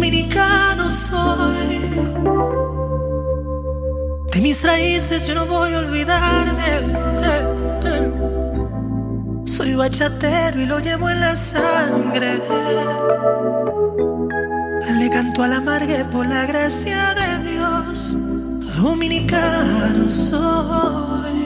Dominicano soy. De mis raíces yo no voy a olvidarme. Soy bachatero y lo llevo en la sangre. Le canto al amargue por la gracia de Dios. Dominicano soy.